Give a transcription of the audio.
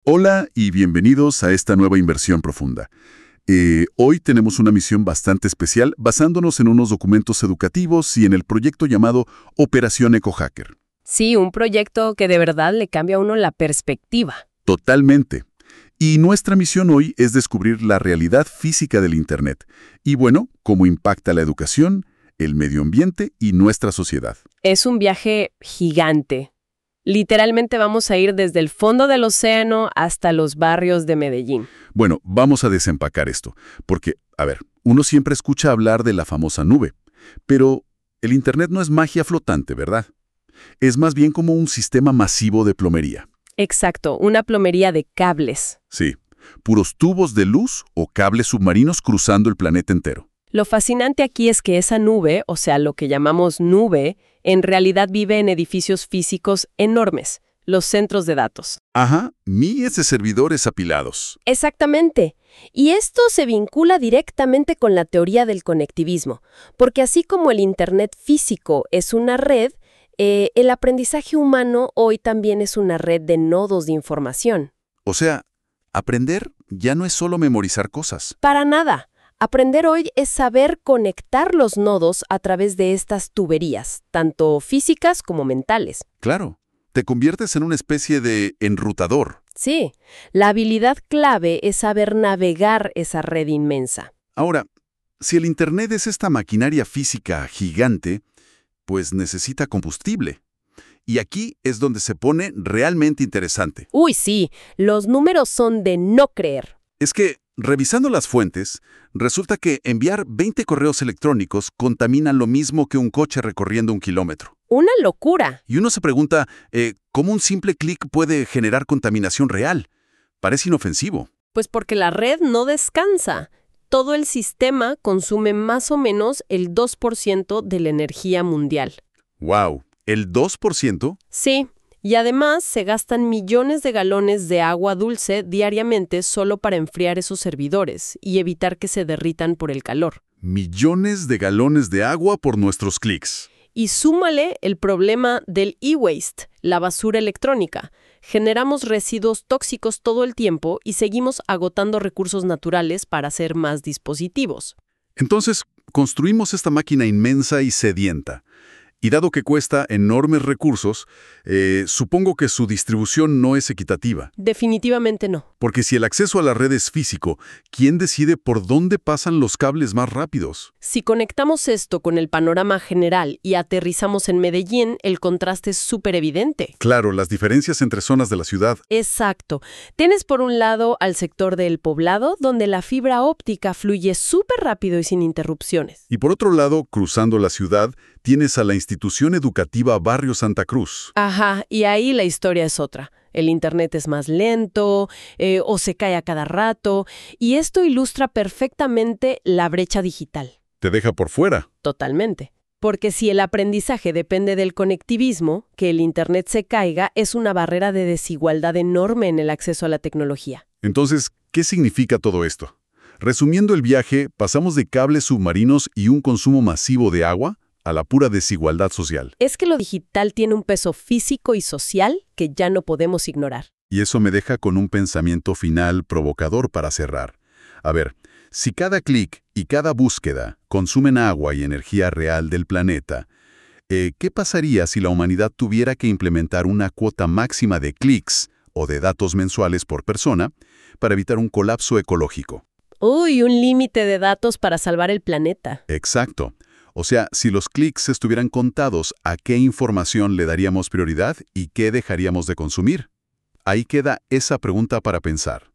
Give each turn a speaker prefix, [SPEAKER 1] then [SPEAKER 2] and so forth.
[SPEAKER 1] Hola y bienvenidos a esta nueva inversión profunda. Hoy tenemos una misión bastante especial basándonos en unos documentos educativos y en el proyecto llamado Operación EcoHacker.
[SPEAKER 2] Sí, un proyecto que de verdad le cambia a uno la perspectiva.
[SPEAKER 1] Totalmente. Y nuestra misión hoy es descubrir la realidad física del Internet y, bueno, cómo impacta la educación, el medio ambiente y nuestra sociedad.
[SPEAKER 2] Es un viaje gigante. Literalmente vamos a ir desde el fondo del océano hasta los barrios de Medellín.
[SPEAKER 1] Bueno, vamos a desempacar esto, porque, a ver, uno siempre escucha hablar de la famosa nube, pero el Internet no es magia flotante, ¿verdad? Es más bien como un sistema masivo de plomería.
[SPEAKER 2] Exacto, una plomería de cables.
[SPEAKER 1] Sí, puros tubos de luz o cables submarinos cruzando el planeta entero.
[SPEAKER 2] Lo fascinante aquí es que esa nube, o sea, lo que llamamos nube, en realidad vive en edificios físicos enormes, los centros de datos.
[SPEAKER 1] Ajá, miles de servidores apilados.
[SPEAKER 2] Exactamente. Y esto se vincula directamente con la teoría del conectivismo, porque así como el Internet físico es una red, el aprendizaje humano hoy también es una red de nodos de información.
[SPEAKER 1] O sea, aprender ya no es solo memorizar cosas.
[SPEAKER 2] Para nada. Aprender hoy es saber conectar los nodos a través de estas tuberías, tanto físicas como mentales.
[SPEAKER 1] Claro, te conviertes en una especie de enrutador.
[SPEAKER 2] Sí, la habilidad clave es saber navegar esa red inmensa.
[SPEAKER 1] Ahora, si el Internet es esta maquinaria física gigante, pues necesita combustible. Y aquí es donde se pone realmente interesante.
[SPEAKER 2] Uy, sí, los números son de no creer.
[SPEAKER 1] Es que, revisando las fuentes, resulta que enviar 20 correos electrónicos contamina lo mismo que un coche recorriendo 1 kilómetro.
[SPEAKER 2] Una locura.
[SPEAKER 1] Y uno se pregunta, ¿cómo un simple clic puede generar contaminación real? Parece inofensivo.
[SPEAKER 2] Pues porque la red no descansa. Todo el sistema consume más o menos el 2% de la energía mundial.
[SPEAKER 1] ¡Wow! ¿El 2%?
[SPEAKER 2] Sí, y además se gastan millones de galones de agua dulce diariamente solo para enfriar esos servidores y evitar que se derritan por el calor.
[SPEAKER 1] Millones de galones de agua por nuestros clics.
[SPEAKER 2] Y súmale el problema del e-waste, la basura electrónica. Generamos residuos tóxicos todo el tiempo y seguimos agotando recursos naturales para hacer más dispositivos.
[SPEAKER 1] Entonces, construimos esta máquina inmensa y sedienta. Y dado que cuesta enormes recursos, supongo que su distribución no es equitativa.
[SPEAKER 2] Definitivamente no.
[SPEAKER 1] Porque si el acceso a la red es físico, ¿quién decide por dónde pasan los cables más rápidos?
[SPEAKER 2] Si conectamos esto con el panorama general y aterrizamos en Medellín, el contraste es súper evidente.
[SPEAKER 1] Claro, las diferencias entre zonas de la ciudad.
[SPEAKER 2] Exacto. Tienes por un lado al sector del poblado, donde la fibra óptica fluye súper rápido y sin interrupciones.
[SPEAKER 1] Y por otro lado, cruzando la ciudad, tienes a la institución educativa Barrio Santa Cruz.
[SPEAKER 2] Ajá, y ahí la historia es otra. El Internet es más lento, o se cae a cada rato, y esto ilustra perfectamente la brecha digital.
[SPEAKER 1] Te deja por fuera.
[SPEAKER 2] Totalmente. Porque si el aprendizaje depende del conectivismo, que el Internet se caiga es una barrera de desigualdad enorme en el acceso a la tecnología.
[SPEAKER 1] Entonces, ¿qué significa todo esto? Resumiendo el viaje, pasamos de cables submarinos y un consumo masivo de agua a la pura desigualdad social.
[SPEAKER 2] Es que lo digital tiene un peso físico y social que ya no podemos ignorar.
[SPEAKER 1] Y eso me deja con un pensamiento final provocador para cerrar. A ver, si cada clic y cada búsqueda consumen agua y energía real del planeta, ¿qué pasaría si la humanidad tuviera que implementar una cuota máxima de clics o de datos mensuales por persona para evitar un colapso ecológico?
[SPEAKER 2] Uy, un límite de datos para salvar el planeta.
[SPEAKER 1] Exacto. O sea, si los clics estuvieran contados, ¿a qué información le daríamos prioridad y qué dejaríamos de consumir? Ahí queda esa pregunta para pensar.